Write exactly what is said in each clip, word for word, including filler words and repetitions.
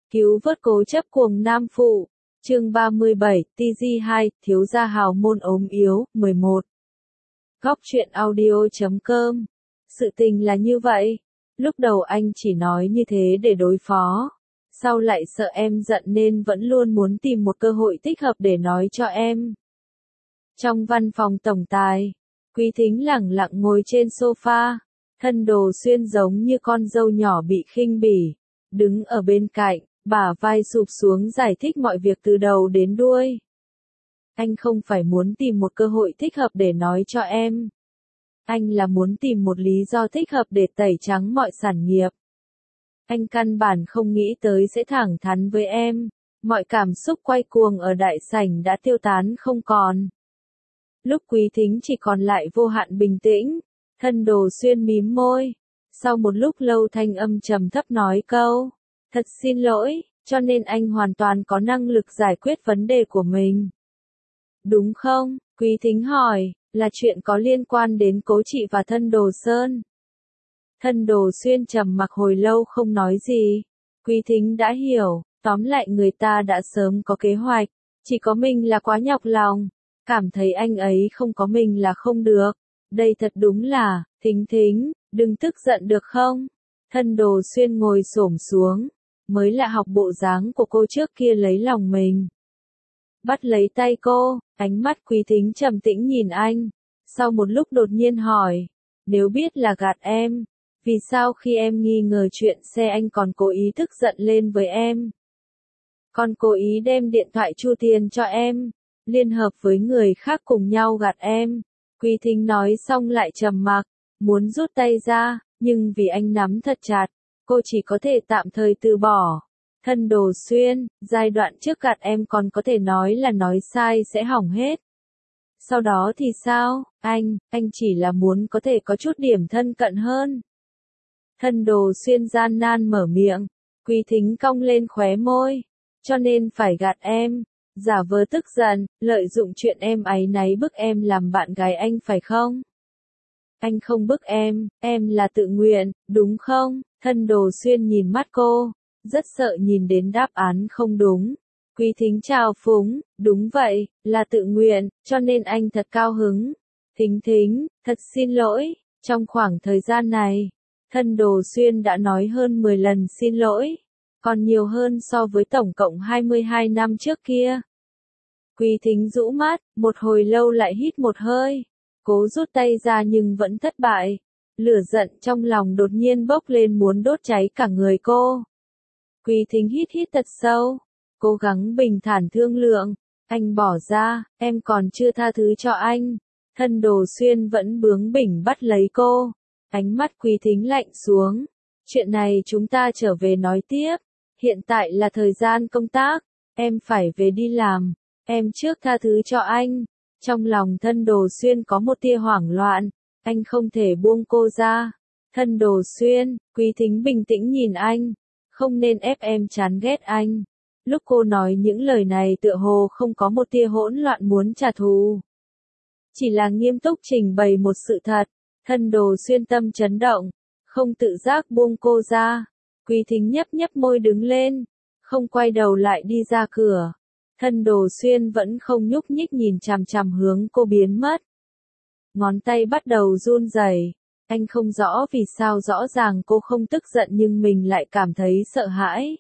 Cứu vớt cố chấp cuồng nam phụ. Chương ba mươi bảy, tê giê hai, thiếu gia hào môn ốm yếu, mười một. Góc truyện audio chấm com. Sự tình là như vậy. Lúc đầu anh chỉ nói như thế để đối phó. Sau lại sợ em giận nên vẫn luôn muốn tìm một cơ hội thích hợp để nói cho em. Trong văn phòng tổng tài, Quý Thính lẳng lặng ngồi trên sofa, thân Đồ Xuyên giống như con dâu nhỏ bị khinh bỉ, đứng ở bên cạnh, bả vai sụp xuống giải thích mọi việc từ đầu đến đuôi. Anh không phải muốn tìm một cơ hội thích hợp để nói cho em. Anh là muốn tìm một lý do thích hợp để tẩy trắng mọi sản nghiệp. Anh căn bản không nghĩ tới sẽ thẳng thắn với em. Mọi cảm xúc quay cuồng ở đại sảnh đã tiêu tán không còn. Lúc Quý Thính chỉ còn lại vô hạn bình tĩnh, thân Đồ Xuyên mím môi. Sau một lúc lâu thanh âm trầm thấp nói câu, thật xin lỗi, cho nên anh hoàn toàn có năng lực giải quyết vấn đề của mình. Đúng không? Quý Thính hỏi, là chuyện có liên quan đến Cố Trị và thân Đồ Sơn. Thân Đồ Xuyên trầm mặc hồi lâu không nói gì. Quý Thính đã hiểu, tóm lại người ta đã sớm có kế hoạch, chỉ có mình là quá nhọc lòng, cảm thấy anh ấy không có mình là không được. Đây thật đúng là, Thính Thính, đừng tức giận được không? Thân Đồ Xuyên ngồi xổm xuống, mới lạ học bộ dáng của cô trước kia lấy lòng mình. Bắt lấy tay cô, ánh mắt Quý Thính trầm tĩnh nhìn anh, sau một lúc đột nhiên hỏi, nếu biết là gạt em, vì sao khi em nghi ngờ chuyện xe anh còn cố ý tức giận lên với em? Còn cố ý đem điện thoại chu tiền cho em, liên hợp với người khác cùng nhau gạt em. Quý Thính nói xong lại trầm mặc, muốn rút tay ra, nhưng vì anh nắm thật chặt, cô chỉ có thể tạm thời từ bỏ. Thân Đồ Xuyên, giai đoạn trước gạt em còn có thể nói là nói sai sẽ hỏng hết. Sau đó thì sao, anh, anh chỉ là muốn có thể có chút điểm thân cận hơn. Thân Đồ Xuyên gian nan mở miệng, Quý Thính cong lên khóe môi, cho nên phải gạt em, giả vờ tức giận, lợi dụng chuyện em áy náy bức em làm bạn gái anh phải không? Anh không bức em, em là tự nguyện, đúng không? Thân Đồ Xuyên nhìn mắt cô, rất sợ nhìn đến đáp án không đúng. Quý Thính chào phúng, đúng vậy, là tự nguyện, cho nên anh thật cao hứng. Thính Thính, thật xin lỗi, trong khoảng thời gian này, thân Đồ Xuyên đã nói hơn mười lần xin lỗi, còn nhiều hơn so với tổng cộng hai mươi hai năm trước kia. Quý Thính rũ mắt, một hồi lâu lại hít một hơi, cố rút tay ra nhưng vẫn thất bại. Lửa giận trong lòng đột nhiên bốc lên muốn đốt cháy cả người cô. Quý Thính hít hít thật sâu, cố gắng bình thản thương lượng, anh bỏ ra, em còn chưa tha thứ cho anh. Thân Đồ Xuyên vẫn bướng bỉnh bắt lấy cô, ánh mắt Quý Thính lạnh xuống. Chuyện này chúng ta trở về nói tiếp, hiện tại là thời gian công tác, em phải về đi làm, em trước tha thứ cho anh. Trong lòng thân Đồ Xuyên có một tia hoảng loạn, anh không thể buông cô ra. Thân Đồ Xuyên, Quý Thính bình tĩnh nhìn anh, không nên ép em chán ghét anh. Lúc cô nói những lời này tựa hồ không có một tia hỗn loạn muốn trả thù. Chỉ là nghiêm túc trình bày một sự thật. Thân Đồ Xuyên tâm chấn động, không tự giác buông cô ra. Quý Thính nhấp nhấp môi đứng lên, không quay đầu lại đi ra cửa. Thân Đồ Xuyên vẫn không nhúc nhích nhìn chằm chằm hướng cô biến mất. Ngón tay bắt đầu run rẩy. Anh không rõ vì sao rõ ràng cô không tức giận nhưng mình lại cảm thấy sợ hãi.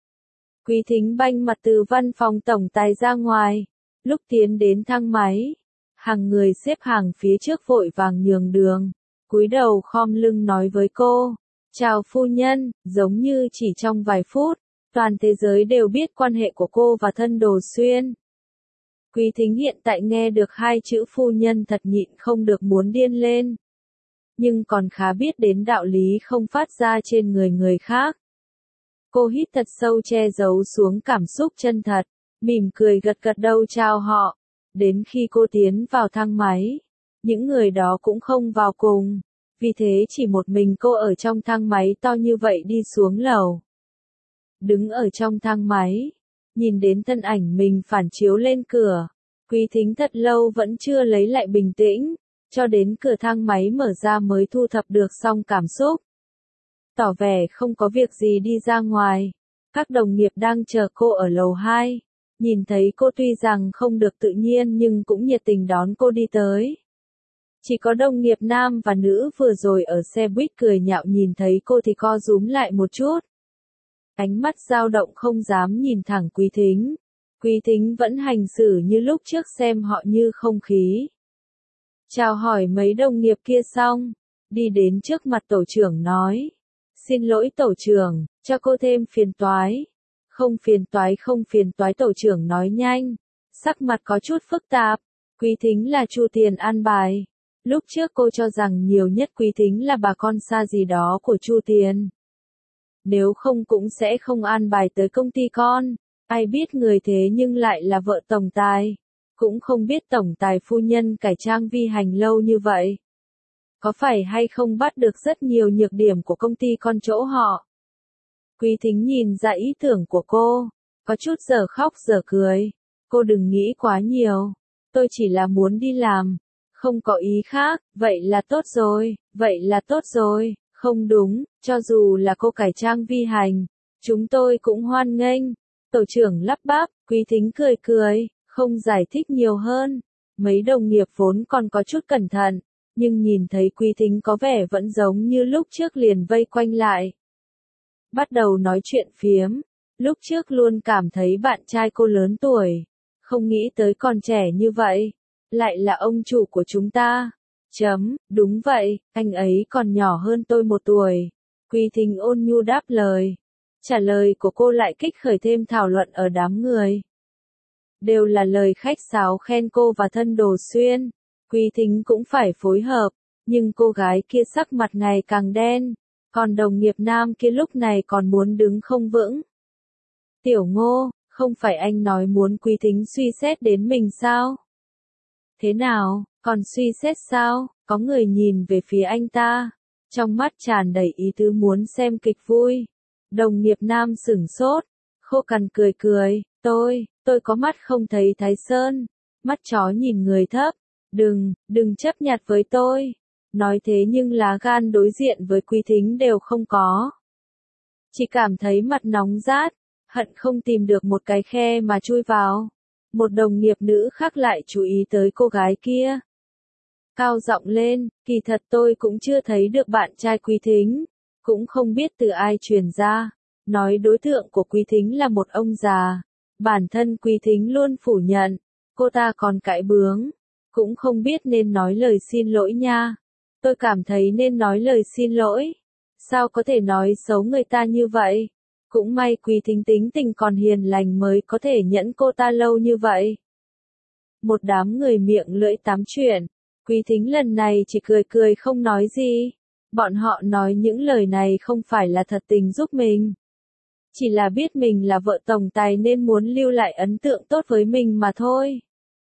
Quý Thính banh mặt từ văn phòng tổng tài ra ngoài. Lúc tiến đến thang máy, hàng người xếp hàng phía trước vội vàng nhường đường, cúi đầu khom lưng nói với cô, chào phu nhân, giống như chỉ trong vài phút, toàn thế giới đều biết quan hệ của cô và thân Đồ Xuyên. Quý Thính hiện tại nghe được hai chữ phu nhân thật nhịn không được muốn điên lên. Nhưng còn khá biết đến đạo lý không phát ra trên người người khác. Cô hít thật sâu che giấu xuống cảm xúc chân thật, mỉm cười gật gật đầu chào họ. Đến khi cô tiến vào thang máy, những người đó cũng không vào cùng, vì thế chỉ một mình cô ở trong thang máy to như vậy đi xuống lầu. Đứng ở trong thang máy, nhìn đến thân ảnh mình phản chiếu lên cửa, Quý Thính thật lâu vẫn chưa lấy lại bình tĩnh, cho đến cửa thang máy mở ra mới thu thập được xong cảm xúc. Tỏ vẻ không có việc gì đi ra ngoài, Các đồng nghiệp đang chờ cô ở lầu hai. Nhìn thấy cô tuy rằng không được tự nhiên nhưng cũng nhiệt tình đón cô đi tới. Chỉ có đồng nghiệp nam và nữ vừa rồi ở xe buýt cười nhạo nhìn thấy cô thì co rúm lại một chút. Ánh mắt dao động không dám nhìn thẳng Quý Thính. Quý Thính vẫn hành xử như lúc trước xem họ như không khí. Chào hỏi mấy đồng nghiệp kia xong, đi đến trước mặt tổ trưởng nói. Xin lỗi tổ trưởng, cho cô thêm phiền toái. Không phiền toái không phiền toái tổ trưởng nói nhanh. Sắc mặt có chút phức tạp. Quý Thính là Chu Tiền an bài. Lúc trước cô cho rằng nhiều nhất Quý Thính là bà con xa gì đó của Chu Tiền. Nếu không cũng sẽ không an bài tới công ty con. Ai biết người thế nhưng lại là vợ tổng tài. Cũng không biết tổng tài phu nhân cải trang vi hành lâu như vậy. Có phải hay không bắt được rất nhiều nhược điểm của công ty con chỗ họ. Quý Thính nhìn ra ý tưởng của cô. Có chút giờ khóc giờ cười. Cô đừng nghĩ quá nhiều. Tôi chỉ là muốn đi làm. Không có ý khác. Vậy là tốt rồi. Vậy là tốt rồi. Không đúng. Cho dù là cô cải trang vi hành. Chúng tôi cũng hoan nghênh. Tổ trưởng lắp bắp. Quý Thính cười cười. Không giải thích nhiều hơn. Mấy đồng nghiệp vốn còn có chút cẩn thận. Nhưng nhìn thấy Quý Thính có vẻ vẫn giống như lúc trước liền vây quanh lại. Bắt đầu nói chuyện phiếm. Lúc trước luôn cảm thấy bạn trai cô lớn tuổi. Không nghĩ tới còn trẻ như vậy. Lại là ông chủ của chúng ta. Chấm, đúng vậy, anh ấy còn nhỏ hơn tôi một tuổi. Quý Thính ôn nhu đáp lời. Trả lời của cô lại kích khởi thêm thảo luận ở đám người. Đều là lời khách sáo khen cô và thân Đồ Xuyên. Quý Thính cũng phải phối hợp. Nhưng cô gái kia sắc mặt ngày càng đen. Còn đồng nghiệp nam kia lúc này còn muốn đứng không vững. Tiểu Ngô, không phải anh nói muốn Quý Thính suy xét đến mình sao? Thế nào, còn suy xét sao? Có người nhìn về phía anh ta. Trong mắt tràn đầy ý tứ muốn xem kịch vui. Đồng nghiệp nam sửng sốt. Khô cằn cười cười. Tôi, tôi có mắt không thấy Thái Sơn. Mắt chó nhìn người thấp. Đừng, đừng chấp nhặt với tôi. Nói thế nhưng lá gan đối diện với Quý Thính đều không có. Chỉ cảm thấy mặt nóng rát, hận không tìm được một cái khe mà chui vào. Một đồng nghiệp nữ khác lại chú ý tới cô gái kia. Cao giọng lên, kỳ thật tôi cũng chưa thấy được bạn trai Quý Thính. Cũng không biết từ ai truyền ra. Nói đối tượng của Quý Thính là một ông già. Bản thân Quý Thính luôn phủ nhận. Cô ta còn cãi bướng. Cũng không biết nên nói lời xin lỗi nha. Tôi cảm thấy nên nói lời xin lỗi. Sao có thể nói xấu người ta như vậy? Cũng may Quý Thính tính tình còn hiền lành mới có thể nhẫn cô ta lâu như vậy. Một đám người miệng lưỡi tám chuyện. Quý Thính lần này chỉ cười cười không nói gì. Bọn họ nói những lời này không phải là thật tình giúp mình. Chỉ là biết mình là vợ tổng tài nên muốn lưu lại ấn tượng tốt với mình mà thôi.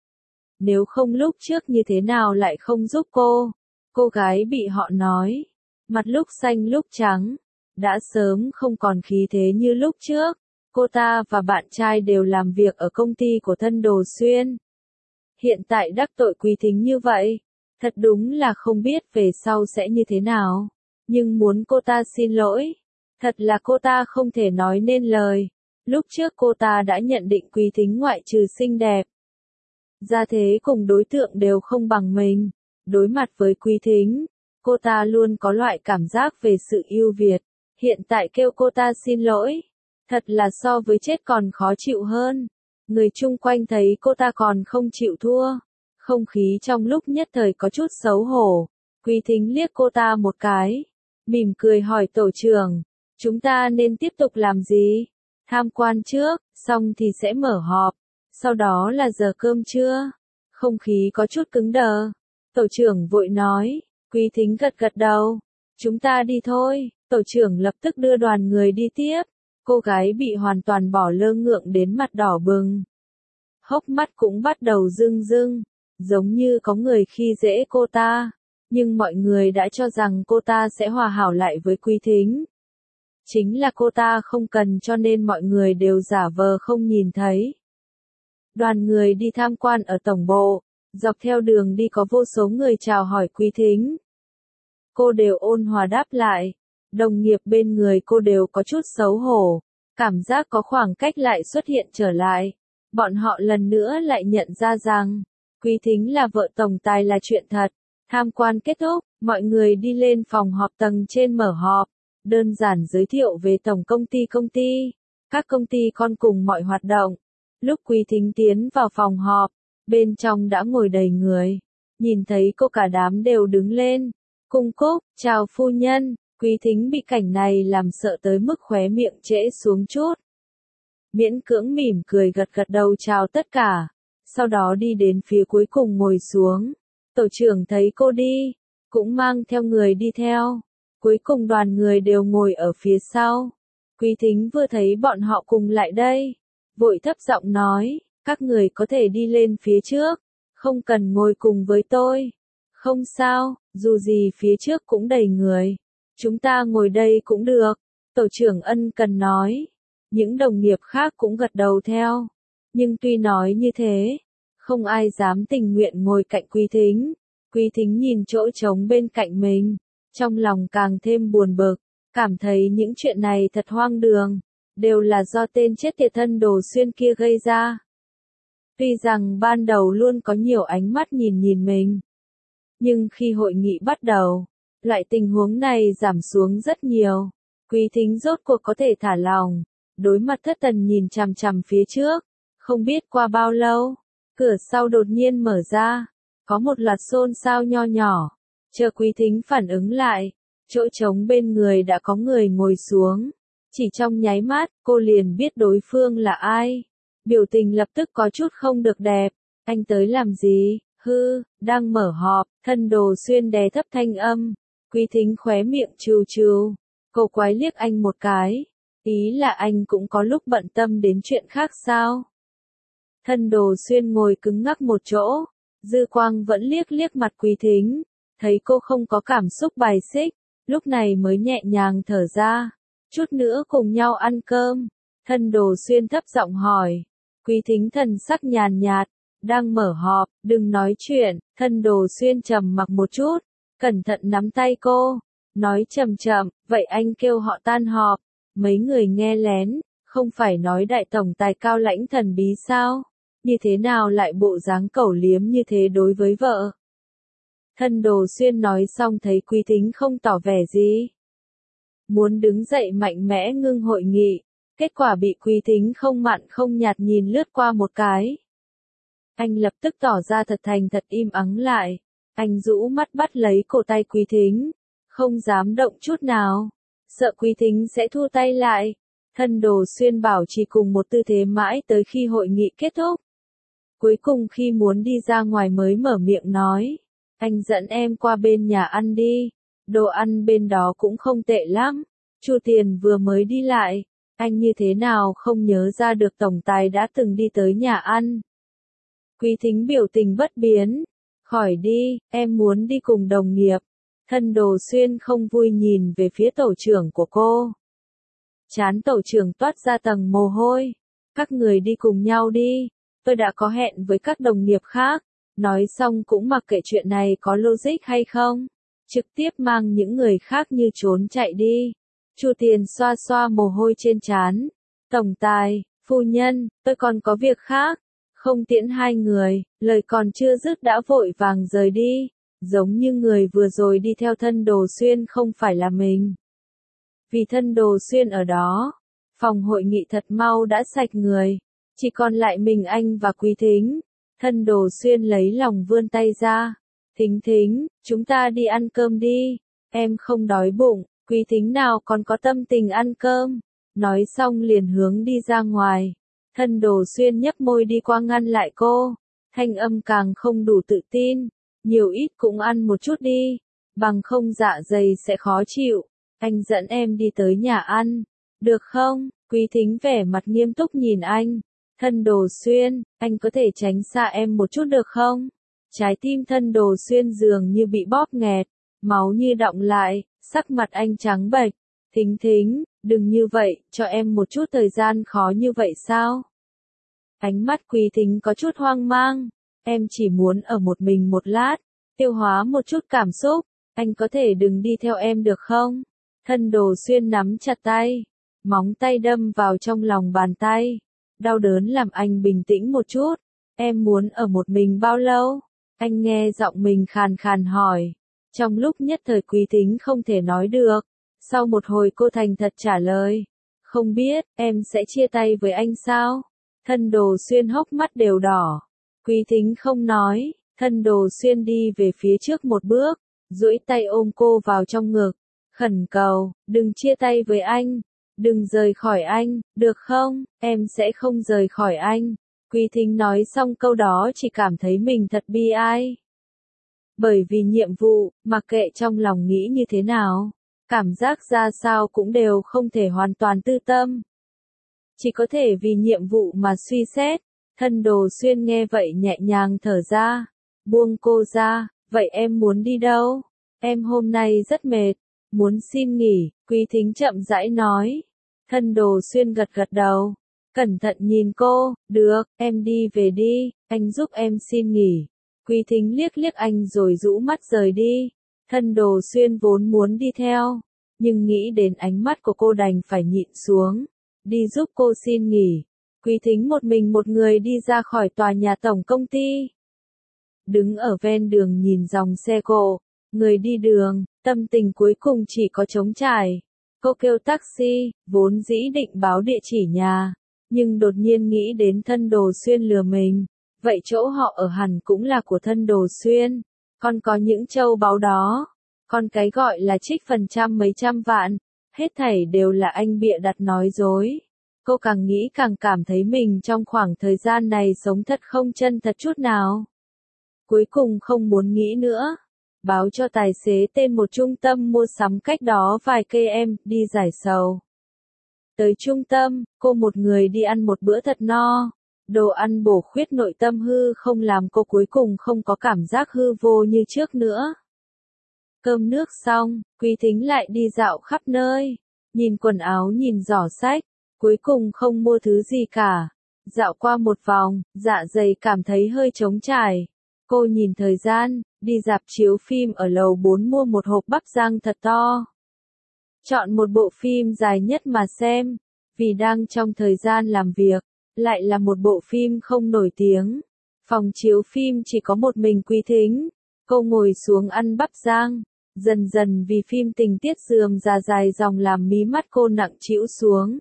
Nếu không lúc trước như thế nào lại không giúp cô. Cô gái bị họ nói. Mặt lúc xanh lúc trắng. Đã sớm không còn khí thế như lúc trước. Cô ta và bạn trai đều làm việc ở công ty của thân Đồ Xuyên. Hiện tại đắc tội Quý Thính như vậy. Thật đúng là không biết về sau sẽ như thế nào. Nhưng muốn cô ta xin lỗi. Thật là cô ta không thể nói nên lời. Lúc trước cô ta đã nhận định Quý Thính ngoại trừ xinh đẹp. Gia thế cùng đối tượng đều không bằng mình. Đối mặt với Quý Thính, cô ta luôn có loại cảm giác về sự ưu việt. Hiện tại kêu cô ta xin lỗi. Thật là so với chết còn khó chịu hơn. Người chung quanh thấy cô ta còn không chịu thua. Không khí trong lúc nhất thời có chút xấu hổ. Quý Thính liếc cô ta một cái. Mỉm cười hỏi tổ trưởng. Chúng ta nên tiếp tục làm gì? Tham quan trước, xong thì sẽ mở họp. Sau đó là giờ cơm trưa. Không khí có chút cứng đờ. Tổ trưởng vội nói. Quý Thính gật gật đầu. Chúng ta đi thôi. Tổ trưởng lập tức đưa đoàn người đi tiếp. Cô gái bị hoàn toàn bỏ lơ ngượng đến mặt đỏ bừng. Hốc mắt cũng bắt đầu rưng rưng. Giống như có người khi dễ cô ta. Nhưng mọi người đã cho rằng cô ta sẽ hòa hảo lại với Quý Thính. Chính là cô ta không cần cho nên mọi người đều giả vờ không nhìn thấy. Đoàn người đi tham quan ở tổng bộ. Dọc theo đường đi có vô số người chào hỏi Quý Thính. Cô đều ôn hòa đáp lại. Đồng nghiệp bên người cô đều có chút xấu hổ. Cảm giác có khoảng cách lại xuất hiện trở lại. Bọn họ lần nữa lại nhận ra rằng, Quý Thính là vợ tổng tài là chuyện thật. Tham quan kết thúc, mọi người đi lên phòng họp tầng trên mở họp, đơn giản giới thiệu về tổng công ty công ty, các công ty con cùng mọi hoạt động. Lúc Quý Thính tiến vào phòng họp, bên trong đã ngồi đầy người. Nhìn thấy cô cả đám đều đứng lên, cung cúc, chào phu nhân. Quý Thính bị cảnh này làm sợ tới mức khóe miệng trễ xuống chút. Miễn cưỡng mỉm cười gật gật đầu chào tất cả, sau đó đi đến phía cuối cùng ngồi xuống. Tổ trưởng thấy cô đi, cũng mang theo người đi theo. Cuối cùng đoàn người đều ngồi ở phía sau. Quý Thính vừa thấy bọn họ cùng lại đây, vội thấp giọng nói, các người có thể đi lên phía trước, không cần ngồi cùng với tôi. Không sao, dù gì phía trước cũng đầy người. Chúng ta ngồi đây cũng được, tổ trưởng ân cần nói. Những đồng nghiệp khác cũng gật đầu theo. Nhưng tuy nói như thế, không ai dám tình nguyện ngồi cạnh Quý Thính. Quý Thính nhìn chỗ trống bên cạnh mình, trong lòng càng thêm buồn bực, cảm thấy những chuyện này thật hoang đường, đều là do tên chết tiệt thân Đồ Xuyên kia gây ra. Tuy rằng ban đầu luôn có nhiều ánh mắt nhìn nhìn mình, nhưng khi hội nghị bắt đầu, loại tình huống này giảm xuống rất nhiều. Quý Thính rốt cuộc có thể thả lòng, đối mặt Thất Tần nhìn chằm chằm phía trước. Không biết qua bao lâu, cửa sau đột nhiên mở ra, có một loạt xôn xao nho nhỏ. Chờ Quý Thính phản ứng lại, chỗ trống bên người đã có người ngồi xuống. Chỉ trong nháy mắt, cô liền biết đối phương là ai. Biểu tình lập tức có chút không được đẹp. Anh tới làm gì? Hư, đang mở họp. Thân Đồ Xuyên đè thấp thanh âm. Quý Thính khóe miệng trừ trừ. Cô quái liếc anh một cái. Ý là anh cũng có lúc bận tâm đến chuyện khác sao? Thân Đồ Xuyên ngồi cứng ngắc một chỗ. Dư quang vẫn liếc liếc mặt Quý Thính. Thấy cô không có cảm xúc bài xích. Lúc này mới nhẹ nhàng thở ra. Chút nữa cùng nhau ăn cơm. Thân Đồ Xuyên thấp giọng hỏi. Quý Thính thần sắc nhàn nhạt. Đang mở họp, đừng nói chuyện. Thân Đồ Xuyên trầm mặc một chút. Cẩn thận nắm tay cô. Nói chậm chậm, vậy anh kêu họ tan họp. Mấy người nghe lén, không phải nói đại tổng tài cao lãnh thần bí sao? Như thế nào lại bộ dáng cẩu liếm như thế đối với vợ? Thân Đồ Xuyên nói xong thấy Quý Thính không tỏ vẻ gì. Muốn đứng dậy mạnh mẽ ngưng hội nghị, kết quả bị Quý Thính không mặn không nhạt nhìn lướt qua một cái. Anh lập tức tỏ ra thật thành thật im ắng lại. Anh rũ mắt bắt lấy cổ tay Quý Thính, không dám động chút nào, sợ Quý Thính sẽ thu tay lại. Thân Đồ Xuyên bảo chỉ cùng một tư thế mãi tới khi hội nghị kết thúc. Cuối cùng khi muốn đi ra ngoài mới mở miệng nói, anh dẫn em qua bên nhà ăn đi, đồ ăn bên đó cũng không tệ lắm. Chu Tiền vừa mới đi lại, anh như thế nào không nhớ ra được tổng tài đã từng đi tới nhà ăn. Quý Thính biểu tình bất biến, khỏi đi, em muốn đi cùng đồng nghiệp. Thân Đồ Xuyên không vui nhìn về phía tổ trưởng của cô. Trán tổ trưởng toát ra tầng mồ hôi. Các người đi cùng nhau đi, tôi đã có hẹn với các đồng nghiệp khác. Nói xong cũng mặc kệ chuyện này có logic hay không. Trực tiếp mang những người khác như trốn chạy đi. Chu Tiền xoa xoa mồ hôi trên trán. Tổng tài, phu nhân, tôi còn có việc khác. Không tiễn hai người, lời còn chưa dứt đã vội vàng rời đi. Giống như người vừa rồi đi theo Thân Đồ Xuyên không phải là mình. Vì Thân Đồ Xuyên ở đó, phòng hội nghị thật mau đã sạch người. Chỉ còn lại mình anh và Quý Thính. Thân Đồ Xuyên lấy lòng vươn tay ra. Thính Thính, chúng ta đi ăn cơm đi. Em không đói bụng, Quý Thính nào còn có tâm tình ăn cơm. Nói xong liền hướng đi ra ngoài. Thân Đồ Xuyên nhấp môi đi qua ngăn lại cô. Thanh âm càng không đủ tự tin. Nhiều ít cũng ăn một chút đi. Bằng không dạ dày sẽ khó chịu. Anh dẫn em đi tới nhà ăn. Được không? Quý Thính vẻ mặt nghiêm túc nhìn anh. Thân Đồ Xuyên, anh có thể tránh xa em một chút được không? Trái tim Thân Đồ Xuyên dường như bị bóp nghẹt. Máu như đọng lại, sắc mặt anh trắng bệch. Thính Thính, đừng như vậy, cho em một chút thời gian khó như vậy sao? Ánh mắt Quý Thính có chút hoang mang. Em chỉ muốn ở một mình một lát, tiêu hóa một chút cảm xúc. Anh có thể đừng đi theo em được không? Thân Đồ Xuyên nắm chặt tay. Móng tay đâm vào trong lòng bàn tay. Đau đớn làm anh bình tĩnh một chút. Em muốn ở một mình bao lâu? Anh nghe giọng mình khàn khàn hỏi. Trong lúc nhất thời Quý Thính không thể nói được. Sau một hồi cô thành thật trả lời. Không biết, em sẽ chia tay với anh sao? Thân Đồ Xuyên hốc mắt đều đỏ. Quý Thính không nói. Thân Đồ Xuyên đi về phía trước một bước, duỗi tay ôm cô vào trong ngực. Khẩn cầu, đừng chia tay với anh. Đừng rời khỏi anh, được không? Em sẽ không rời khỏi anh. Quý Thính nói xong câu đó chỉ cảm thấy mình thật bi ai. Bởi vì nhiệm vụ, mặc kệ trong lòng nghĩ như thế nào, cảm giác ra sao cũng đều không thể hoàn toàn tư tâm. Chỉ có thể vì nhiệm vụ mà suy xét. Thân Đồ Xuyên nghe vậy nhẹ nhàng thở ra, buông cô ra. Vậy em muốn đi đâu? Em hôm nay rất mệt, muốn xin nghỉ. Quý Thính chậm rãi nói. Thân Đồ Xuyên gật gật đầu, cẩn thận nhìn cô. Được, em đi về đi, anh giúp em xin nghỉ. Quý Thính liếc liếc anh rồi rũ mắt rời đi. Thân Đồ Xuyên vốn muốn đi theo, nhưng nghĩ đến ánh mắt của cô đành phải nhịn xuống, đi giúp cô xin nghỉ. Quý Thính một mình một người đi ra khỏi tòa nhà tổng công ty. Đứng ở ven đường nhìn dòng xe cộ, người đi đường, tâm tình cuối cùng chỉ có trống trải. Cô kêu taxi, vốn dĩ định báo địa chỉ nhà, nhưng đột nhiên nghĩ đến Thân Đồ Xuyên lừa mình. Vậy chỗ họ ở hẳn cũng là của Thân Đồ Xuyên, còn có những châu báu đó, còn cái gọi là trích phần trăm mấy trăm vạn, hết thảy đều là anh bịa đặt nói dối. Cô càng nghĩ càng cảm thấy mình trong khoảng thời gian này sống thật không chân thật chút nào. Cuối cùng không muốn nghĩ nữa. Báo cho tài xế tên một trung tâm mua sắm cách đó vài cây em, đi giải sầu. Tới trung tâm, cô một người đi ăn một bữa thật no. Đồ ăn bổ khuyết nội tâm hư không làm cô cuối cùng không có cảm giác hư vô như trước nữa. Cơm nước xong, Quý Thính lại đi dạo khắp nơi. Nhìn quần áo nhìn giỏ sách, cuối cùng không mua thứ gì cả. Dạo qua một vòng, dạ dày cảm thấy hơi trống trải. Cô nhìn thời gian, đi rạp chiếu phim ở lầu bốn mua một hộp bắp rang thật to. Chọn một bộ phim dài nhất mà xem, vì đang trong thời gian làm việc, lại là một bộ phim không nổi tiếng. Phòng chiếu phim chỉ có một mình Quý Thính. Cô ngồi xuống ăn bắp rang, dần dần vì phim tình tiết rườm rà dài dòng làm mí mắt cô nặng trĩu xuống.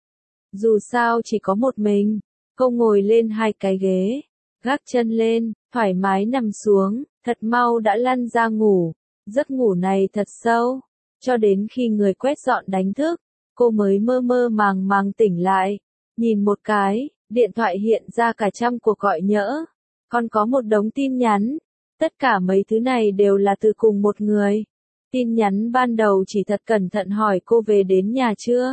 Dù sao chỉ có một mình, cô ngồi lên hai cái ghế, gác chân lên, thoải mái nằm xuống, thật mau đã lăn ra ngủ. Giấc ngủ này thật sâu, cho đến khi người quét dọn đánh thức, cô mới mơ mơ màng màng tỉnh lại. Nhìn một cái, điện thoại hiện ra cả trăm cuộc gọi nhỡ, còn có một đống tin nhắn. Tất cả mấy thứ này đều là từ cùng một người. Tin nhắn ban đầu chỉ thật cẩn thận hỏi cô về đến nhà chưa.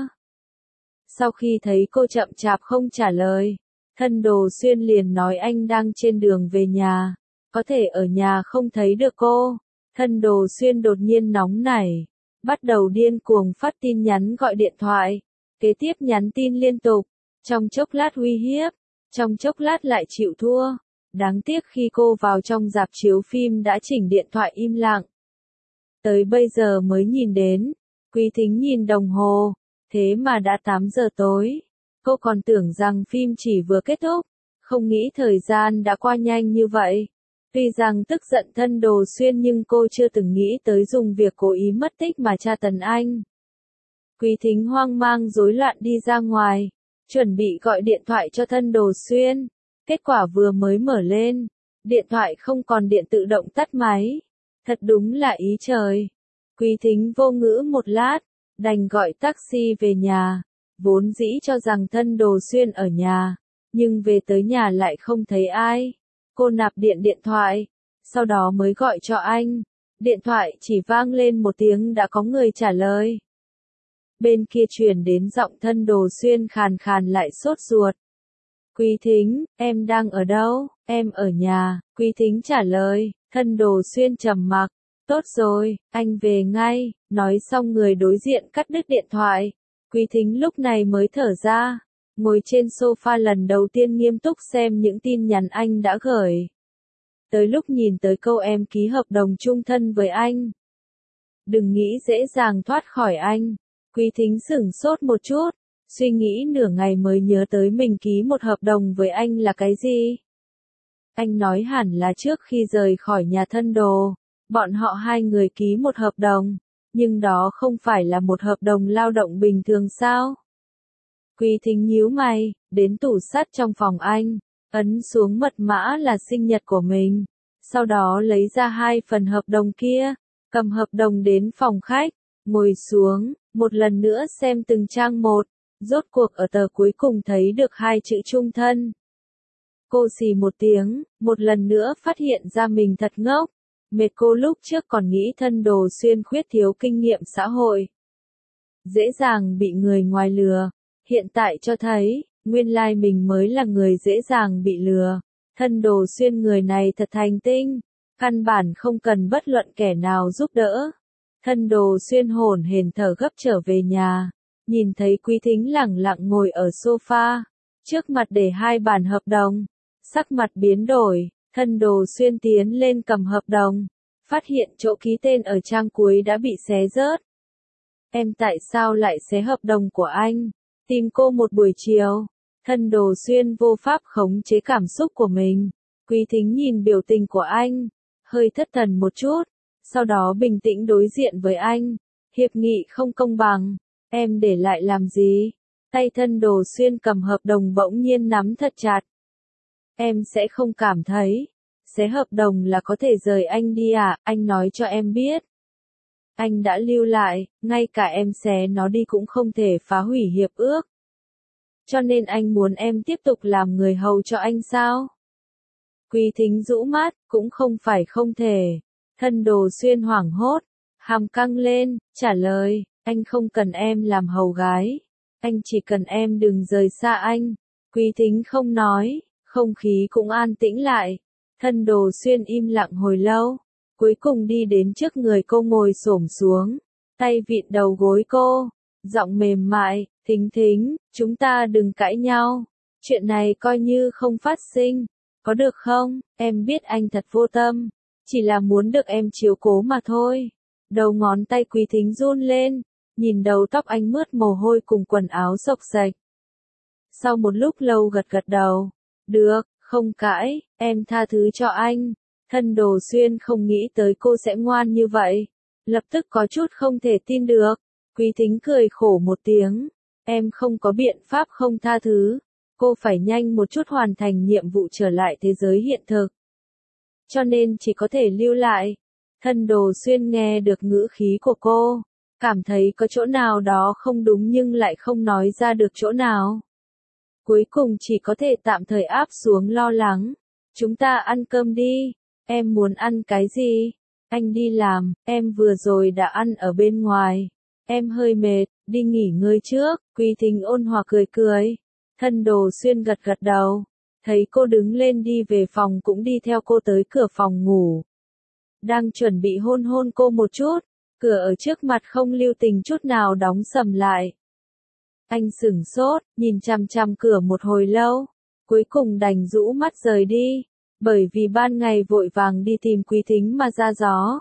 Sau khi thấy cô chậm chạp không trả lời, Thân Đồ Xuyên liền nói anh đang trên đường về nhà, có thể ở nhà không thấy được cô. Thân Đồ Xuyên đột nhiên nóng nảy, bắt đầu điên cuồng phát tin nhắn gọi điện thoại, kế tiếp nhắn tin liên tục, trong chốc lát uy hiếp, trong chốc lát lại chịu thua. Đáng tiếc khi cô vào trong rạp chiếu phim đã chỉnh điện thoại im lặng. Tới bây giờ mới nhìn đến, Quý Thính nhìn đồng hồ, thế mà đã tám giờ tối. Cô còn tưởng rằng phim chỉ vừa kết thúc, không nghĩ thời gian đã qua nhanh như vậy. Tuy rằng tức giận Thân Đồ Xuyên nhưng cô chưa từng nghĩ tới dùng việc cố ý mất tích mà tra tấn anh. Quý Thính hoang mang rối loạn đi ra ngoài, chuẩn bị gọi điện thoại cho Thân Đồ Xuyên. Kết quả vừa mới mở lên, điện thoại không còn điện tự động tắt máy. Thật đúng là ý trời. Quý Thính vô ngữ một lát, đành gọi taxi về nhà. Vốn dĩ cho rằng Thân Đồ Xuyên ở nhà, nhưng về tới nhà lại không thấy ai. Cô nạp điện điện thoại, sau đó mới gọi cho anh. Điện thoại chỉ vang lên một tiếng đã có người trả lời. Bên kia truyền đến giọng Thân Đồ Xuyên khàn khàn lại sốt ruột. Quý Thính, em đang ở đâu? Em ở nhà. Quý Thính trả lời. Thân Đồ Xuyên trầm mặc. Tốt rồi, anh về ngay. Nói xong người đối diện cắt đứt điện thoại. Quý Thính lúc này mới thở ra, ngồi trên sofa lần đầu tiên nghiêm túc xem những tin nhắn anh đã gửi. Tới lúc nhìn tới câu em ký hợp đồng chung thân với anh. Đừng nghĩ dễ dàng thoát khỏi anh. Quý Thính sửng sốt một chút, suy nghĩ nửa ngày mới nhớ tới mình ký một hợp đồng với anh là cái gì. Anh nói hẳn là trước khi rời khỏi nhà thân đồ, bọn họ hai người ký một hợp đồng, nhưng đó không phải là một hợp đồng lao động bình thường sao? Quý Thính nhíu mày, đến tủ sắt trong phòng anh, ấn xuống mật mã là sinh nhật của mình, sau đó lấy ra hai phần hợp đồng kia, cầm hợp đồng đến phòng khách, ngồi xuống, một lần nữa xem từng trang một, rốt cuộc ở tờ cuối cùng thấy được hai chữ chung thân. Cô xì một tiếng, một lần nữa phát hiện ra mình thật ngốc, mệt cô lúc trước còn nghĩ thân đồ xuyên khuyết thiếu kinh nghiệm xã hội. Dễ dàng bị người ngoài lừa, hiện tại cho thấy, nguyên lai mình mới là người dễ dàng bị lừa. Thân đồ xuyên người này thật thành tinh, căn bản không cần bất luận kẻ nào giúp đỡ. Thân đồ xuyên hổn hển thở gấp trở về nhà, nhìn thấy Quý Thính lẳng lặng ngồi ở sofa, trước mặt để hai bản hợp đồng, sắc mặt biến đổi, thân đồ xuyên tiến lên cầm hợp đồng, phát hiện chỗ ký tên ở trang cuối đã bị xé rớt. Em tại sao lại xé hợp đồng của anh? Tìm cô một buổi chiều. Thân đồ xuyên vô pháp khống chế cảm xúc của mình. Quý Thính nhìn biểu tình của anh, hơi thất thần một chút, sau đó bình tĩnh đối diện với anh. Hiệp nghị không công bằng, em để lại làm gì? Tay thân đồ xuyên cầm hợp đồng bỗng nhiên nắm thật chặt. Em sẽ không cảm thấy, xé hợp đồng là có thể rời anh đi à, anh nói cho em biết. Anh đã lưu lại, ngay cả em xé nó đi cũng không thể phá hủy hiệp ước. Cho nên anh muốn em tiếp tục làm người hầu cho anh sao? Quý Thính rũ mắt, cũng không phải không thể. Thân đồ xuyên hoảng hốt, hàm căng lên, trả lời, anh không cần em làm hầu gái. Anh chỉ cần em đừng rời xa anh. Quý Thính không nói, không khí cũng an tĩnh lại. Thân đồ xuyên im lặng hồi lâu, cuối cùng đi đến trước người cô ngồi xổm xuống, tay vịn đầu gối cô, giọng mềm mại, Thính Thính, chúng ta đừng cãi nhau, chuyện này coi như không phát sinh, có được không? Em biết anh thật vô tâm, chỉ là muốn được em chiếu cố mà thôi. Đầu ngón tay Quý Thính run lên, nhìn đầu tóc anh mướt mồ hôi cùng quần áo xộc xệch. Sau một lúc lâu gật gật đầu, được, không cãi, em tha thứ cho anh. Thân đồ xuyên không nghĩ tới cô sẽ ngoan như vậy, lập tức có chút không thể tin được. Quý Thính cười khổ một tiếng, em không có biện pháp không tha thứ, cô phải nhanh một chút hoàn thành nhiệm vụ trở lại thế giới hiện thực. Cho nên chỉ có thể lưu lại. Thân đồ xuyên nghe được ngữ khí của cô, cảm thấy có chỗ nào đó không đúng nhưng lại không nói ra được chỗ nào. Cuối cùng chỉ có thể tạm thời áp xuống lo lắng. Chúng ta ăn cơm đi, em muốn ăn cái gì? Anh đi làm, em vừa rồi đã ăn ở bên ngoài. Em hơi mệt, đi nghỉ ngơi trước. Quý Thính ôn hòa cười cười. Thân đồ xuyên gật gật đầu, thấy cô đứng lên đi về phòng cũng đi theo cô tới cửa phòng ngủ. Đang chuẩn bị hôn hôn cô một chút, cửa ở trước mặt không lưu tình chút nào đóng sầm lại. Anh sửng sốt, nhìn chằm chằm cửa một hồi lâu, cuối cùng đành rũ mắt rời đi, bởi vì ban ngày vội vàng đi tìm Quý Thính mà ra gió.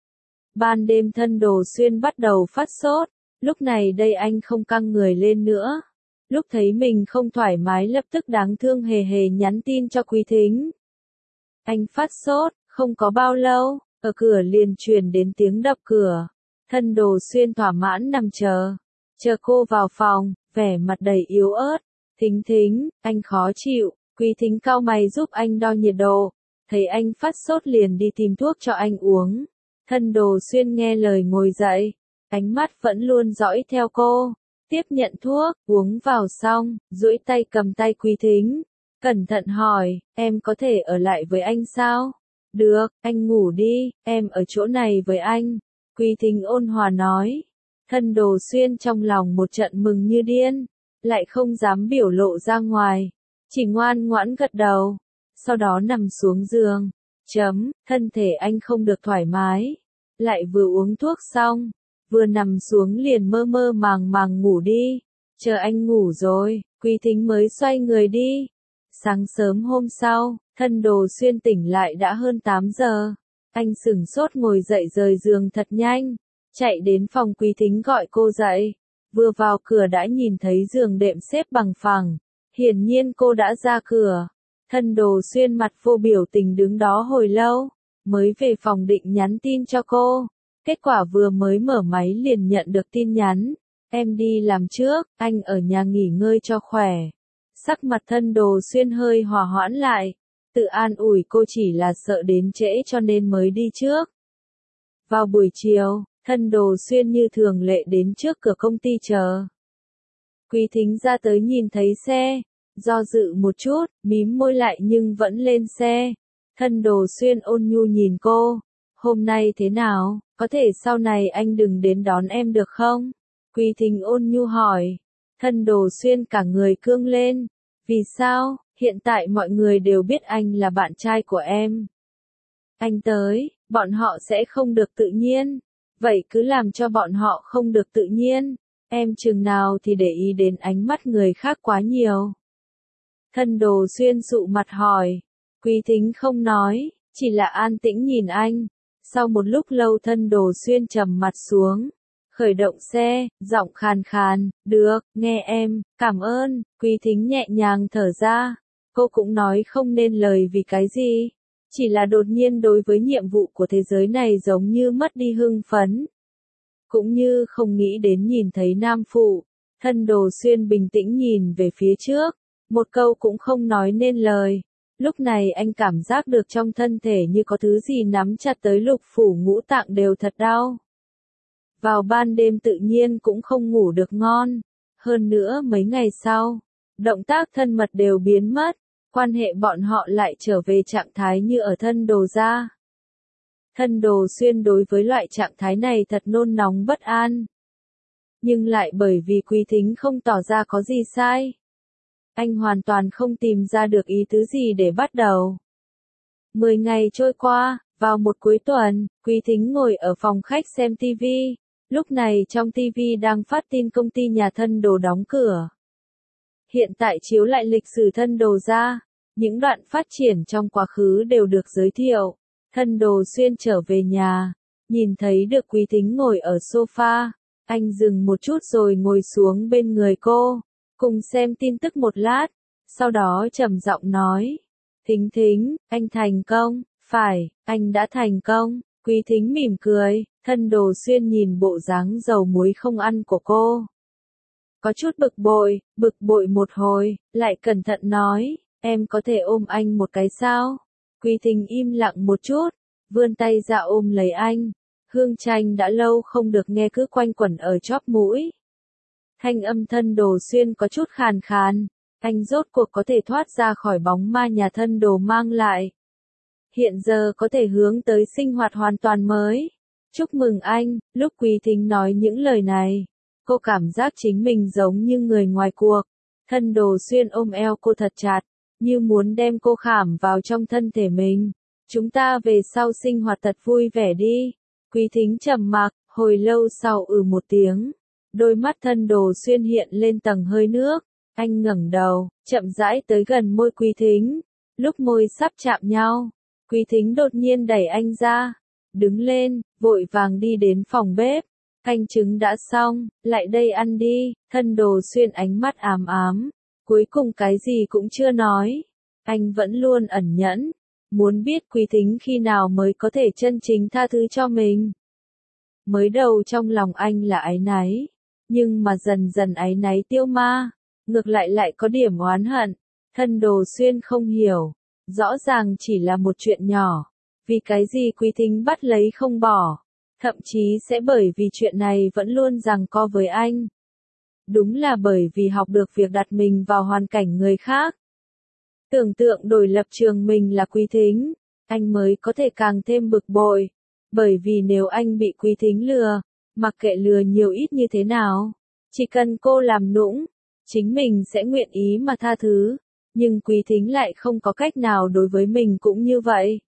Ban đêm thân đồ xuyên bắt đầu phát sốt, lúc này đây anh không căng người lên nữa. Lúc thấy mình không thoải mái lập tức đáng thương hề hề nhắn tin cho Quý Thính. Anh phát sốt, không có bao lâu, ở cửa liền truyền đến tiếng đập cửa. Thân đồ xuyên thỏa mãn nằm chờ, chờ cô vào phòng, vẻ mặt đầy yếu ớt. Thính Thính, anh khó chịu. Quý Thính cau mày giúp anh đo nhiệt độ, thấy anh phát sốt liền đi tìm thuốc cho anh uống. Thân đồ xuyên nghe lời ngồi dậy, ánh mắt vẫn luôn dõi theo cô, tiếp nhận thuốc, uống vào xong, duỗi tay cầm tay Quý Thính, cẩn thận hỏi, em có thể ở lại với anh sao? Được, anh ngủ đi, em ở chỗ này với anh. Quý Thính ôn hòa nói. Thân đồ xuyên trong lòng một trận mừng như điên, lại không dám biểu lộ ra ngoài, chỉ ngoan ngoãn gật đầu, sau đó nằm xuống giường. Chấm, thân thể anh không được thoải mái, lại vừa uống thuốc xong, vừa nằm xuống liền mơ mơ màng màng ngủ đi, chờ anh ngủ rồi, Quý Thính mới xoay người đi. Sáng sớm hôm sau, thân đồ xuyên tỉnh lại đã hơn tám giờ, anh sửng sốt ngồi dậy rời giường thật nhanh, chạy đến phòng Quý Thính gọi cô dậy, vừa vào cửa đã nhìn thấy giường đệm xếp bằng phẳng. Hiển nhiên cô đã ra cửa. Thân Đồ Xuyên mặt vô biểu tình đứng đó hồi lâu, mới về phòng định nhắn tin cho cô. Kết quả vừa mới mở máy liền nhận được tin nhắn. Em đi làm trước, anh ở nhà nghỉ ngơi cho khỏe. Sắc mặt Thân Đồ Xuyên hơi hòa hoãn lại. Tự an ủi cô chỉ là sợ đến trễ cho nên mới đi trước. Vào buổi chiều, Thân Đồ Xuyên như thường lệ đến trước cửa công ty chờ. Quý Thính ra tới nhìn thấy xe, do dự một chút, mím môi lại nhưng vẫn lên xe. Thân Đồ Xuyên ôn nhu nhìn cô, hôm nay thế nào, có thể sau này anh đừng đến đón em được không? Quý Thính ôn nhu hỏi. Thân Đồ Xuyên cả người cương lên, vì sao, hiện tại mọi người đều biết anh là bạn trai của em. Anh tới, bọn họ sẽ không được tự nhiên, vậy cứ làm cho bọn họ không được tự nhiên, em chừng nào thì để ý đến ánh mắt người khác quá nhiều. Thân Đồ Xuyên sụ mặt hỏi, Quý Thính không nói, chỉ là an tĩnh nhìn anh. Sau một lúc lâu Thân Đồ Xuyên trầm mặt xuống, khởi động xe, giọng khàn khàn, được, nghe em, cảm ơn. Quý Thính nhẹ nhàng thở ra, cô cũng nói không nên lời vì cái gì, chỉ là đột nhiên đối với nhiệm vụ của thế giới này giống như mất đi hưng phấn. Cũng như không nghĩ đến nhìn thấy nam phụ. Thân Đồ Xuyên bình tĩnh nhìn về phía trước, một câu cũng không nói nên lời. Lúc này anh cảm giác được trong thân thể như có thứ gì nắm chặt tới lục phủ ngũ tạng đều thật đau. Vào ban đêm tự nhiên cũng không ngủ được ngon. Hơn nữa mấy ngày sau, động tác thân mật đều biến mất, quan hệ bọn họ lại trở về trạng thái như ở Thân Đồ gia. Thân Đồ Xuyên đối với loại trạng thái này thật nôn nóng bất an. Nhưng lại bởi vì Quý Thính không tỏ ra có gì sai, anh hoàn toàn không tìm ra được ý tứ gì để bắt đầu. Mười ngày trôi qua, vào một cuối tuần, Quý Thính ngồi ở phòng khách xem ti vi. Lúc này trong ti vi đang phát tin công ty nhà Thân Đồ đóng cửa. Hiện tại chiếu lại lịch sử Thân Đồ gia, những đoạn phát triển trong quá khứ đều được giới thiệu. Thân Đồ Xuyên trở về nhà, nhìn thấy được Quý Thính ngồi ở sofa, anh dừng một chút rồi ngồi xuống bên người cô, cùng xem tin tức một lát, sau đó trầm giọng nói, Thính Thính, anh thành công, phải, anh đã thành công. Quý Thính mỉm cười, Thân Đồ Xuyên nhìn bộ dáng dầu muối không ăn của cô. Có chút bực bội, bực bội một hồi, lại cẩn thận nói, em có thể ôm anh một cái sao? Quý Thính im lặng một chút, vươn tay ra ôm lấy anh. Hương Tranh đã lâu không được nghe cứ quanh quẩn ở chóp mũi. Thanh âm Thân Đồ Xuyên có chút khàn khàn, anh rốt cuộc có thể thoát ra khỏi bóng ma nhà Thân Đồ mang lại. Hiện giờ có thể hướng tới sinh hoạt hoàn toàn mới. Chúc mừng anh. Lúc Quý Thính nói những lời này, cô cảm giác chính mình giống như người ngoài cuộc. Thân Đồ Xuyên ôm eo cô thật chặt, như muốn đem cô khảm vào trong thân thể mình. Chúng ta về sau sinh hoạt thật vui vẻ đi. Quý Thính trầm mặc, hồi lâu sau ừ một tiếng. Đôi mắt Thân Đồ Xuyên hiện lên tầng hơi nước. Anh ngẩng đầu, chậm rãi tới gần môi Quý Thính. Lúc môi sắp chạm nhau, Quý Thính đột nhiên đẩy anh ra. Đứng lên, vội vàng đi đến phòng bếp. Canh trứng đã xong, lại đây ăn đi. Thân Đồ Xuyên ánh mắt ám ám. Cuối cùng cái gì cũng chưa nói. Anh vẫn luôn ẩn nhẫn. Muốn biết Quý Thính khi nào mới có thể chân chính tha thứ cho mình. Mới đầu trong lòng anh là áy náy. Nhưng mà dần dần áy náy tiêu ma. Ngược lại lại có điểm oán hận. Thân Đồ Xuyên không hiểu. Rõ ràng chỉ là một chuyện nhỏ. Vì cái gì Quý Thính bắt lấy không bỏ. Thậm chí sẽ bởi vì chuyện này vẫn luôn giằng co với anh. Đúng là bởi vì học được việc đặt mình vào hoàn cảnh người khác. Tưởng tượng đổi lập trường mình là Quý Thính, anh mới có thể càng thêm bực bội. Bởi vì nếu anh bị Quý Thính lừa, mặc kệ lừa nhiều ít như thế nào, chỉ cần cô làm nũng, chính mình sẽ nguyện ý mà tha thứ. Nhưng Quý Thính lại không có cách nào đối với mình cũng như vậy.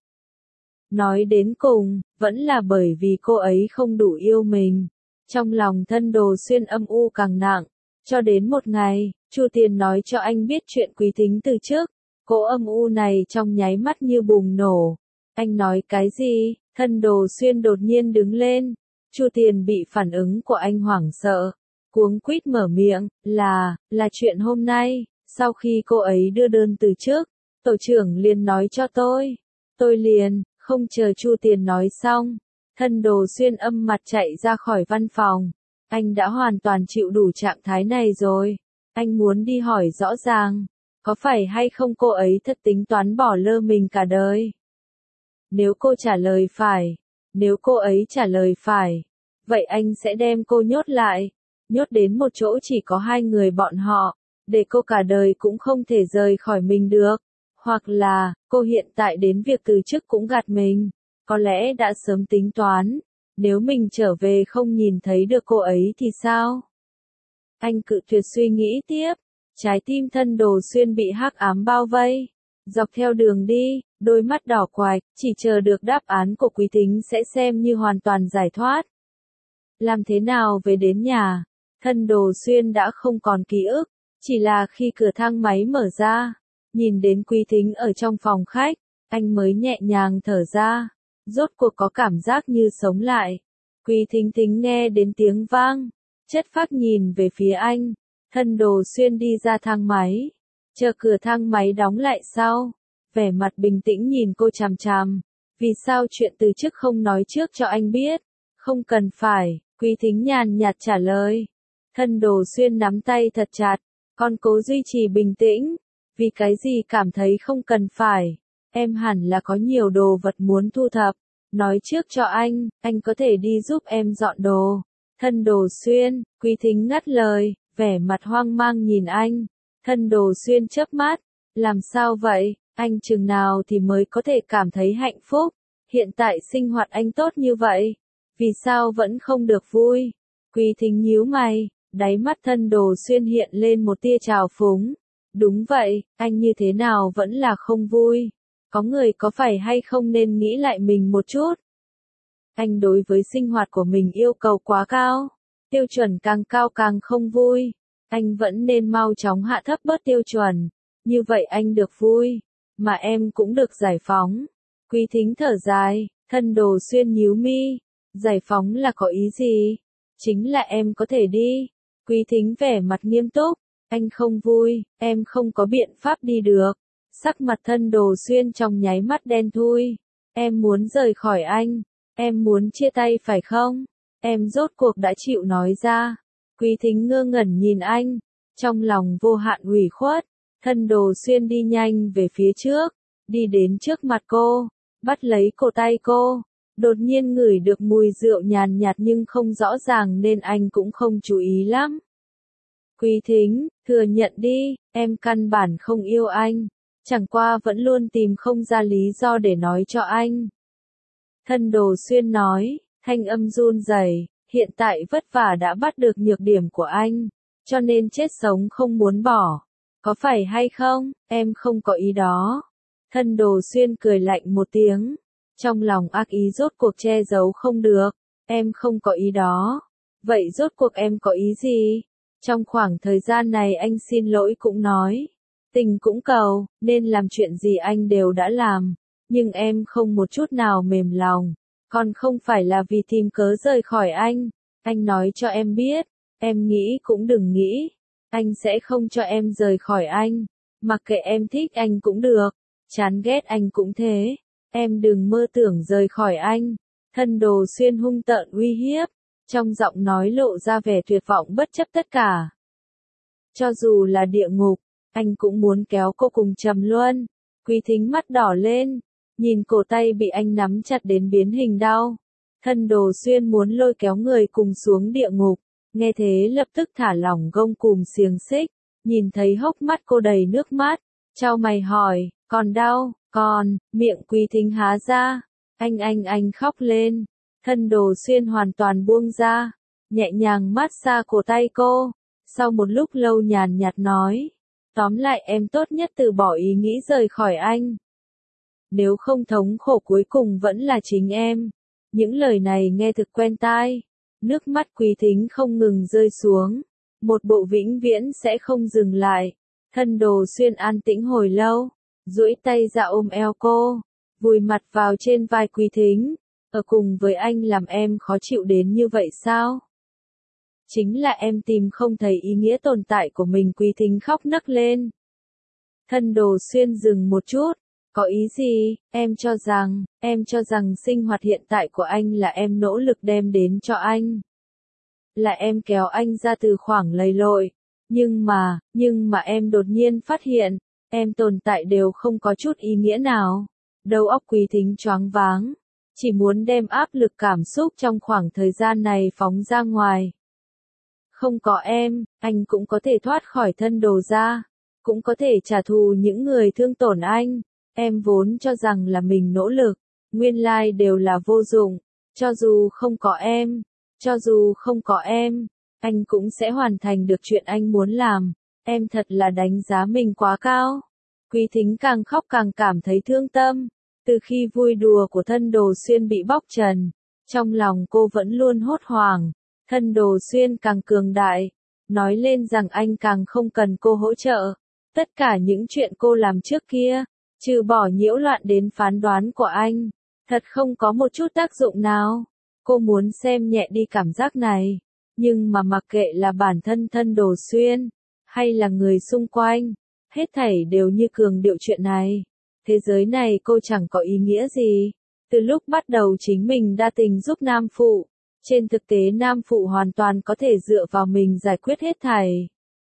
Nói đến cùng, vẫn là bởi vì cô ấy không đủ yêu mình. Trong lòng Thân Đồ Xuyên âm u càng nặng. Cho đến một ngày, Chu Tiền nói cho anh biết chuyện Quý Thính từ trước. Cỗ âm u này trong nháy mắt như bùng nổ. Anh nói cái gì? Thân Đồ Xuyên đột nhiên đứng lên. Chu Tiền bị phản ứng của anh hoảng sợ. cuống quýt mở miệng, là, là chuyện hôm nay, sau khi cô ấy đưa đơn từ chức, tổ trưởng liền nói cho tôi. Tôi liền, không chờ Chu Tiền nói xong, Thân Đồ Xuyên âm mặt chạy ra khỏi văn phòng. Anh đã hoàn toàn chịu đủ trạng thái này rồi. Anh muốn đi hỏi rõ ràng, có phải hay không cô ấy thật tính toán bỏ lơ mình cả đời? Nếu cô trả lời phải, nếu cô ấy trả lời phải, vậy anh sẽ đem cô nhốt lại, nhốt đến một chỗ chỉ có hai người bọn họ, để cô cả đời cũng không thể rời khỏi mình được. Hoặc là, cô hiện tại đến việc từ chức cũng gạt mình, có lẽ đã sớm tính toán, nếu mình trở về không nhìn thấy được cô ấy thì sao? Anh cự tuyệt suy nghĩ tiếp, trái tim Thân Đồ Xuyên bị hắc ám bao vây. Dọc theo đường đi, đôi mắt đỏ quạch, chỉ chờ được đáp án của Quý Thính sẽ xem như hoàn toàn giải thoát. Làm thế nào về đến nhà? Thân Đồ Xuyên đã không còn ký ức, chỉ là khi cửa thang máy mở ra, nhìn đến Quý Thính ở trong phòng khách, anh mới nhẹ nhàng thở ra, rốt cuộc có cảm giác như sống lại. Quý Thính Thính nghe đến tiếng vang, chất phác nhìn về phía anh, Thân Đồ Xuyên đi ra thang máy, chờ cửa thang máy đóng lại sau, vẻ mặt bình tĩnh nhìn cô chằm chằm, vì sao chuyện từ chức không nói trước cho anh biết? Không cần phải, Quý Thính nhàn nhạt trả lời. Thân Đồ Xuyên nắm tay thật chặt, con cố duy trì bình tĩnh, vì cái gì cảm thấy không cần phải, em hẳn là có nhiều đồ vật muốn thu thập, nói trước cho anh, anh có thể đi giúp em dọn đồ. Thân Đồ Xuyên, Quý Thính ngắt lời, vẻ mặt hoang mang nhìn anh. Thân Đồ Xuyên chớp mắt, làm sao vậy, anh chừng nào thì mới có thể cảm thấy hạnh phúc, hiện tại sinh hoạt anh tốt như vậy, vì sao vẫn không được vui? Quý Thính nhíu mày, đáy mắt Thân Đồ Xuyên hiện lên một tia trào phúng. Đúng vậy, anh như thế nào vẫn là không vui, có người có phải hay không nên nghĩ lại mình một chút? Anh đối với sinh hoạt của mình yêu cầu quá cao, tiêu chuẩn càng cao càng không vui. Anh vẫn nên mau chóng hạ thấp bớt tiêu chuẩn, như vậy anh được vui, mà em cũng được giải phóng. Quý Thính thở dài, Thân Đồ Xuyên nhíu mi, giải phóng là có ý gì? Chính là em có thể đi. Quý Thính vẻ mặt nghiêm túc, anh không vui, em không có biện pháp đi được. Sắc mặt Thân Đồ Xuyên trong nháy mắt đen thui, em muốn rời khỏi anh, em muốn chia tay phải không? Em rốt cuộc đã chịu nói ra. Quý Thính ngơ ngẩn nhìn anh, trong lòng vô hạn ủy khuất. Thân Đồ Xuyên đi nhanh về phía trước, đi đến trước mặt cô, bắt lấy cổ tay cô, đột nhiên ngửi được mùi rượu nhàn nhạt nhưng không rõ ràng nên anh cũng không chú ý lắm. Quý Thính, thừa nhận đi, em căn bản không yêu anh, chẳng qua vẫn luôn tìm không ra lý do để nói cho anh. Thân Đồ Xuyên nói, thanh âm run rẩy. Hiện tại vất vả đã bắt được nhược điểm của anh, cho nên chết sống không muốn bỏ. Có phải hay không, em không có ý đó. Thân Đồ Xuyên cười lạnh một tiếng, trong lòng ác ý rốt cuộc che giấu không được. Em không có ý đó. Vậy rốt cuộc em có ý gì? Trong khoảng thời gian này anh xin lỗi cũng nói, tình cũng cầu, nên làm chuyện gì anh đều đã làm. Nhưng em không một chút nào mềm lòng. Còn không phải là vì tìm cớ rời khỏi anh, anh nói cho em biết, em nghĩ cũng đừng nghĩ, anh sẽ không cho em rời khỏi anh, mặc kệ em thích anh cũng được, chán ghét anh cũng thế, em đừng mơ tưởng rời khỏi anh. Thân Đồ Xuyên hung tợn uy hiếp, trong giọng nói lộ ra vẻ tuyệt vọng bất chấp tất cả. Cho dù là địa ngục, anh cũng muốn kéo cô cùng trầm luân. Quý Thính mắt đỏ lên, nhìn cổ tay bị anh nắm chặt đến biến hình đau. Thân Đồ Xuyên muốn lôi kéo người cùng xuống địa ngục, nghe thế lập tức thả lỏng gông cùm xiềng xích, nhìn thấy hốc mắt cô đầy nước mắt, chau mày hỏi, còn đau, còn, miệng Quý Thính há ra, anh anh anh khóc lên. Thân Đồ Xuyên hoàn toàn buông ra, nhẹ nhàng mát xa cổ tay cô, sau một lúc lâu nhàn nhạt nói, tóm lại em tốt nhất từ bỏ ý nghĩ rời khỏi anh. Nếu không thống khổ cuối cùng vẫn là chính em. Những lời này nghe thực quen tai. Nước mắt Quý Thính không ngừng rơi xuống. Một bộ vĩnh viễn sẽ không dừng lại. Thân Đồ Xuyên an tĩnh hồi lâu, duỗi tay ra ôm eo cô, vùi mặt vào trên vai Quý Thính. Ở cùng với anh làm em khó chịu đến như vậy sao? Chính là em tìm không thấy ý nghĩa tồn tại của mình. Quý Thính khóc nấc lên. Thân Đồ Xuyên dừng một chút. Có ý gì? Em cho rằng, em cho rằng sinh hoạt hiện tại của anh là em nỗ lực đem đến cho anh. Là em kéo anh ra từ khoảng lầy lội. Nhưng mà, nhưng mà em đột nhiên phát hiện, em tồn tại đều không có chút ý nghĩa nào. Đầu óc Quý Thính choáng váng. Chỉ muốn đem áp lực cảm xúc trong khoảng thời gian này phóng ra ngoài. Không có em, anh cũng có thể thoát khỏi thân Đồ gia. Cũng có thể trả thù những người thương tổn anh. Em vốn cho rằng là mình nỗ lực, nguyên lai đều là vô dụng. Cho dù không có em, cho dù không có em, anh cũng sẽ hoàn thành được chuyện anh muốn làm. Em thật là đánh giá mình quá cao. Quý Thính càng khóc càng cảm thấy thương tâm. Từ khi vui đùa của thân Đồ Xuyên bị bóc trần, trong lòng cô vẫn luôn hốt hoảng. Thân Đồ Xuyên càng cường đại, nói lên rằng anh càng không cần cô hỗ trợ. Tất cả những chuyện cô làm trước kia, trừ bỏ nhiễu loạn đến phán đoán của anh, thật không có một chút tác dụng nào. Cô muốn xem nhẹ đi cảm giác này, nhưng mà mặc kệ là bản thân thân Đồ Xuyên, hay là người xung quanh, hết thảy đều như cường điệu chuyện này. Thế giới này cô chẳng có ý nghĩa gì. Từ lúc bắt đầu chính mình đa tình giúp nam phụ, trên thực tế nam phụ hoàn toàn có thể dựa vào mình giải quyết hết thảy.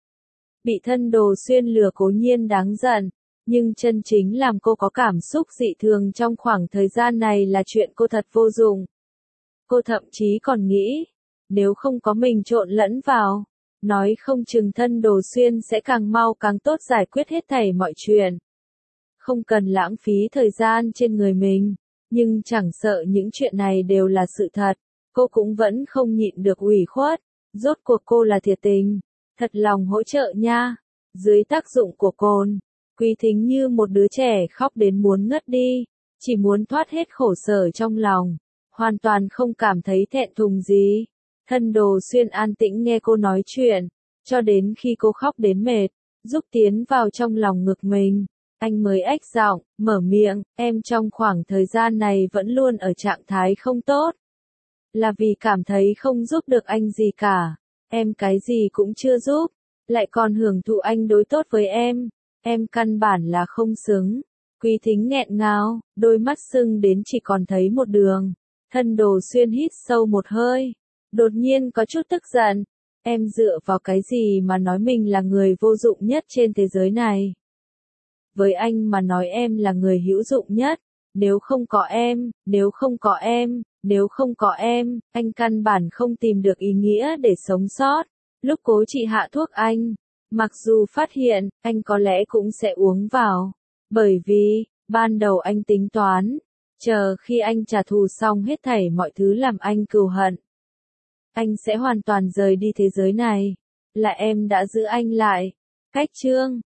Bị thân Đồ Xuyên lừa cố nhiên đáng giận, nhưng chân chính làm cô có cảm xúc dị thường trong khoảng thời gian này là chuyện cô thật vô dụng. Cô thậm chí còn nghĩ, nếu không có mình trộn lẫn vào, nói không chừng thân Đồ Xuyên sẽ càng mau càng tốt giải quyết hết thảy mọi chuyện. Không cần lãng phí thời gian trên người mình, nhưng chẳng sợ những chuyện này đều là sự thật, cô cũng vẫn không nhịn được ủy khuất. Rốt cuộc cô là thiệt tình, thật lòng hỗ trợ nha. Dưới tác dụng của cồn, Quý Thính như một đứa trẻ khóc đến muốn ngất đi, chỉ muốn thoát hết khổ sở trong lòng, hoàn toàn không cảm thấy thẹn thùng gì. Thân Đồ Xuyên an tĩnh nghe cô nói chuyện, cho đến khi cô khóc đến mệt, giúp tiến vào trong lòng ngực mình, anh mới ếch giọng, mở miệng, em trong khoảng thời gian này vẫn luôn ở trạng thái không tốt. Là vì cảm thấy không giúp được anh gì cả, em cái gì cũng chưa giúp, lại còn hưởng thụ anh đối tốt với em, em căn bản là không xứng. Quý Thính nghẹn ngào, đôi mắt sưng đến chỉ còn thấy một đường. Thân Đồ Xuyên hít sâu một hơi, đột nhiên có chút tức giận. Em dựa vào cái gì mà nói mình là người vô dụng nhất trên thế giới này? Với anh mà nói em là người hữu dụng nhất. Nếu không có em, nếu không có em, nếu không có em, anh căn bản không tìm được ý nghĩa để sống sót. Lúc cố chị hạ thuốc anh, mặc dù phát hiện, anh có lẽ cũng sẽ uống vào. Bởi vì, ban đầu anh tính toán, chờ khi anh trả thù xong hết thảy mọi thứ làm anh cừu hận, anh sẽ hoàn toàn rời đi thế giới này. Là em đã giữ anh lại. Cách chương